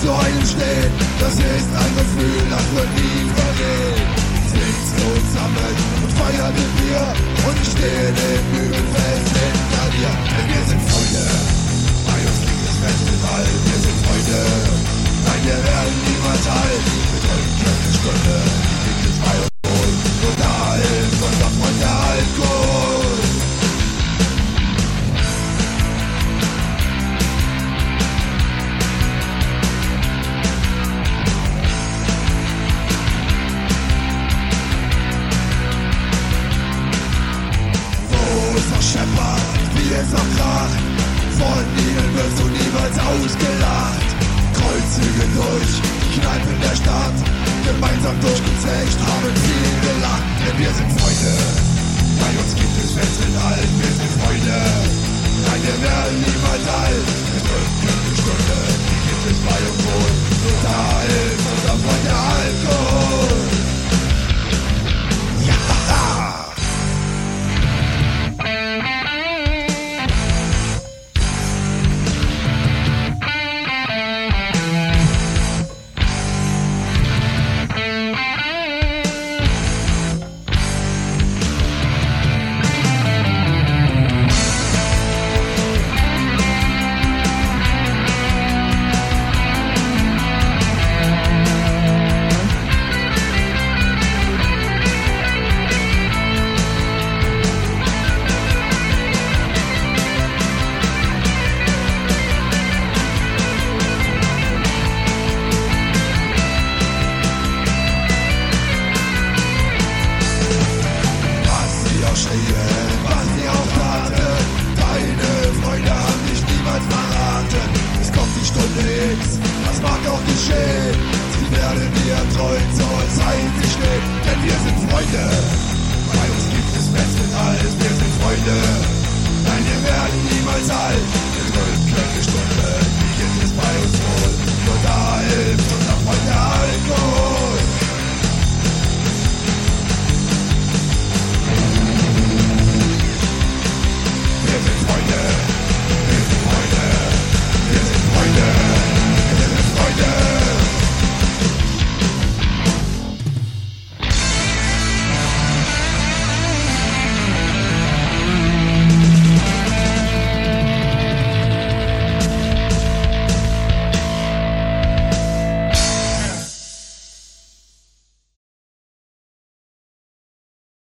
zu einem stehen, das ist ein Gefühl, das wird nie vergehen. Sitzt zusammen und feiern mit mir und stehen im Hügelfest hinter dir. Denn wir sind Freunde, bei uns liegt das Festival, wir sind Freunde. Nein, wir werden niemals alt, wir drücken keine Stunde, liegt es bei uns wohl. Und da ist unser Freund der Alkohol. Scheppert, wie es auch kracht. Von ihnen wirst du niemals ausgelacht. Kreuzzüge durch die Kneipen der Stadt. Gemeinsam durchgezecht, haben viel gelacht. Denn wir sind Freunde, bei uns gibt es Fest in allen. Wir sind Freunde, nein, wir werden niemals alt. Wir drücken eine Stunde, die gibt es bei uns wohl. Da ist unser Freund der